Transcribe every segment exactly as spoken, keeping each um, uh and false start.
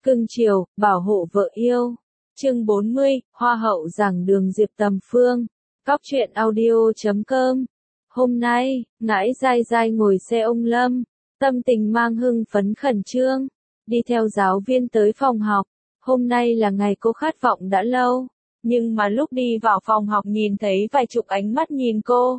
Cưng chiều, bảo hộ vợ yêu. Chương bốn mươi, Hoa hậu giảng đường Diệp Tầm Phương. Cóc truyện audio chấm com. Hôm nay, Ngãi Dai Dai ngồi xe ông Lâm, tâm tình mang hưng phấn khẩn trương, đi theo giáo viên tới phòng học. Hôm nay là ngày cô khát vọng đã lâu, nhưng mà lúc đi vào phòng học nhìn thấy vài chục ánh mắt nhìn cô.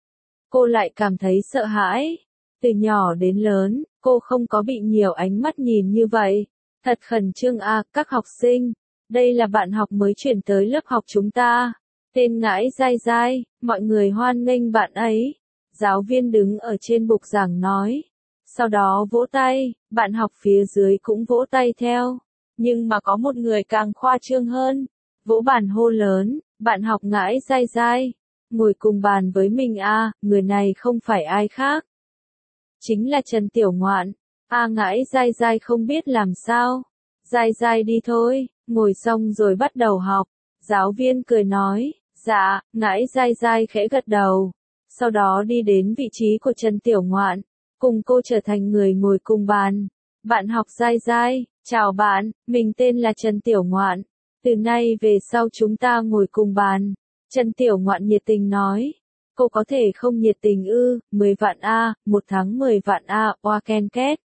Cô lại cảm thấy sợ hãi. Từ nhỏ đến lớn, cô không có bị nhiều ánh mắt nhìn như vậy. Thật khẩn trương à, các học sinh. Đây là bạn học mới chuyển tới lớp học chúng ta. Tên Ngãi Dai Dai, mọi người hoan nghênh bạn ấy. Giáo viên đứng ở trên bục giảng nói. Sau đó vỗ tay, bạn học phía dưới cũng vỗ tay theo. Nhưng mà có một người càng khoa trương hơn. Vỗ bàn hô lớn, bạn học Ngãi Dai Dai. Ngồi cùng bàn với mình à, người này không phải ai khác. Chính là Trần Tiểu Ngoạn. À Ngãi Dai Dai không biết làm sao. Dai Dai đi thôi, ngồi xong rồi bắt đầu học. Giáo viên cười nói, dạ, Ngãi Dai Dai khẽ gật đầu. Sau đó đi đến vị trí của Trần Tiểu Ngoạn, cùng cô trở thành người ngồi cùng bàn. Bạn học Dai Dai, chào bạn, mình tên là Trần Tiểu Ngoạn. Từ nay về sau chúng ta ngồi cùng bàn. Trần Tiểu Ngoạn nhiệt tình nói. Cô có thể không nhiệt tình ư, mười vạn A, một tháng mười vạn A, oa ken két.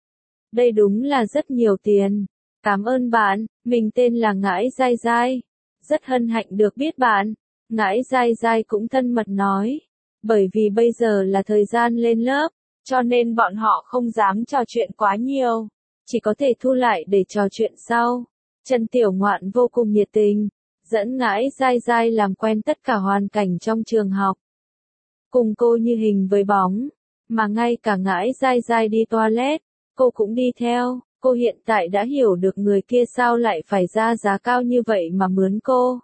Đây đúng là rất nhiều tiền. Cảm ơn bạn, mình tên là Ngãi Dai Dai. Rất hân hạnh được biết bạn. Ngãi Dai Dai cũng thân mật nói. Bởi vì bây giờ là thời gian lên lớp, cho nên bọn họ không dám trò chuyện quá nhiều. Chỉ có thể thu lại để trò chuyện sau. Trần Tiểu Ngoạn vô cùng nhiệt tình, dẫn Ngãi Dai Dai làm quen tất cả hoàn cảnh trong trường học. Cùng cô như hình với bóng, mà ngay cả Ngãi Dai Dai đi toilet, cô cũng đi theo. Cô hiện tại đã hiểu được người kia sao lại phải ra giá cao như vậy mà mướn cô.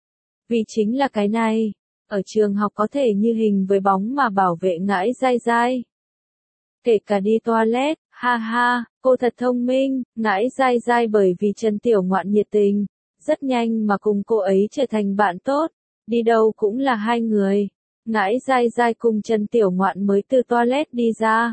Vì chính là cái này, ở trường học có thể như hình với bóng mà bảo vệ Ngãi Dai Dai. Kể cả đi toilet, ha ha, cô thật thông minh. Ngãi Dai Dai bởi vì Trần Tiểu Ngoạn nhiệt tình, rất nhanh mà cùng cô ấy trở thành bạn tốt, đi đâu cũng là hai người. Ngãi Dai Dai cùng Trần Tiểu Ngoạn mới từ toilet đi ra,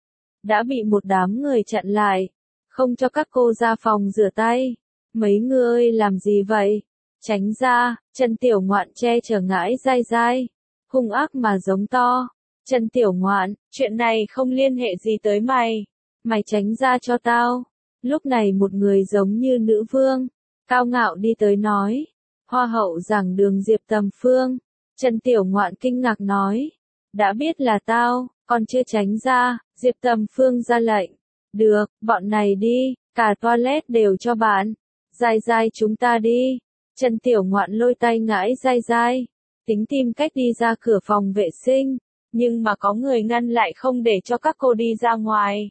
đã bị một đám người chặn lại, không cho các cô ra phòng rửa tay. Mấy người ơi làm gì vậy? Tránh ra. Trần Tiểu Ngoạn che chở Ngãi Dai Dai, hung ác mà giống to. Trần Tiểu Ngoạn, chuyện này không liên hệ gì tới mày. Mày tránh ra cho tao. Lúc này một người giống như nữ vương, cao ngạo đi tới nói. Hoa hậu giảng đường Diệp Tầm Phương. Trần Tiểu Ngoạn kinh ngạc nói. Đã biết là tao, còn chưa tránh ra. Diệp Tầm Phương ra lệnh. Được, bọn này đi, cả toilet đều cho bạn. Dai Dai chúng ta đi. Trần Tiểu Ngoạn lôi tay Ngãi Dai Dai, tính tìm cách đi ra cửa phòng vệ sinh, nhưng mà có người ngăn lại không để cho các cô đi ra ngoài.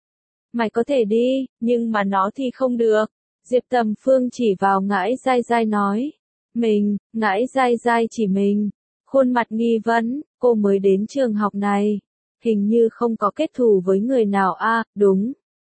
Mày có thể đi, nhưng mà nó thì không được. Diệp Tầm Phương chỉ vào Ngãi Dai Dai nói. Mình, Ngãi Dai Dai chỉ mình. Khuôn mặt nghi vấn, cô mới đến trường học này. Hình như không có kết thù với người nào a à, đúng.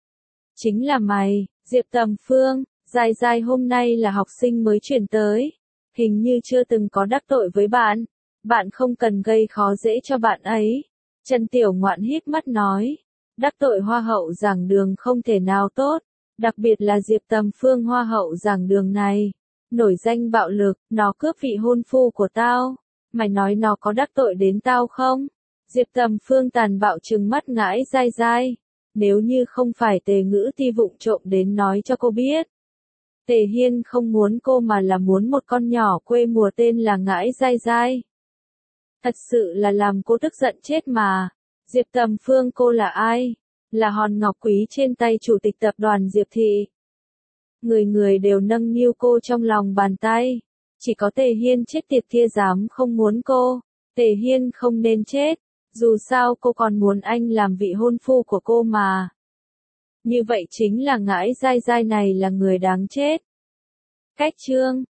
Chính là mày, Diệp Tầm Phương. Dai Dai hôm nay là học sinh mới chuyển tới. Hình như chưa từng có đắc tội với bạn. Bạn không cần gây khó dễ cho bạn ấy. Trần Tiểu Ngoạn híp mắt nói. Đắc tội hoa hậu giảng đường không thể nào tốt. Đặc biệt là Diệp Tầm Phương hoa hậu giảng đường này. Nổi danh bạo lực, nó cướp vị hôn phu của tao. Mày nói nó có đắc tội đến tao không? Diệp Tầm Phương tàn bạo trừng mắt Ngãi Dai Dai. Nếu như không phải Tề Ngữ Ti vụng trộm đến nói cho cô biết. Tề Hiên không muốn cô mà là muốn một con nhỏ quê mùa tên là Ngãi Dai Dai. Thật sự là làm cô tức giận chết mà. Diệp Tầm Phương cô là ai? Là hòn ngọc quý trên tay chủ tịch tập đoàn Diệp Thị. Người người đều nâng niu cô trong lòng bàn tay. Chỉ có Tề Hiên chết tiệt kia dám không muốn cô. Tề Hiên không nên chết. Dù sao cô còn muốn anh làm vị hôn phu của cô mà. Như vậy chính là Ngãi Dai Dai này là người đáng chết. Cách chương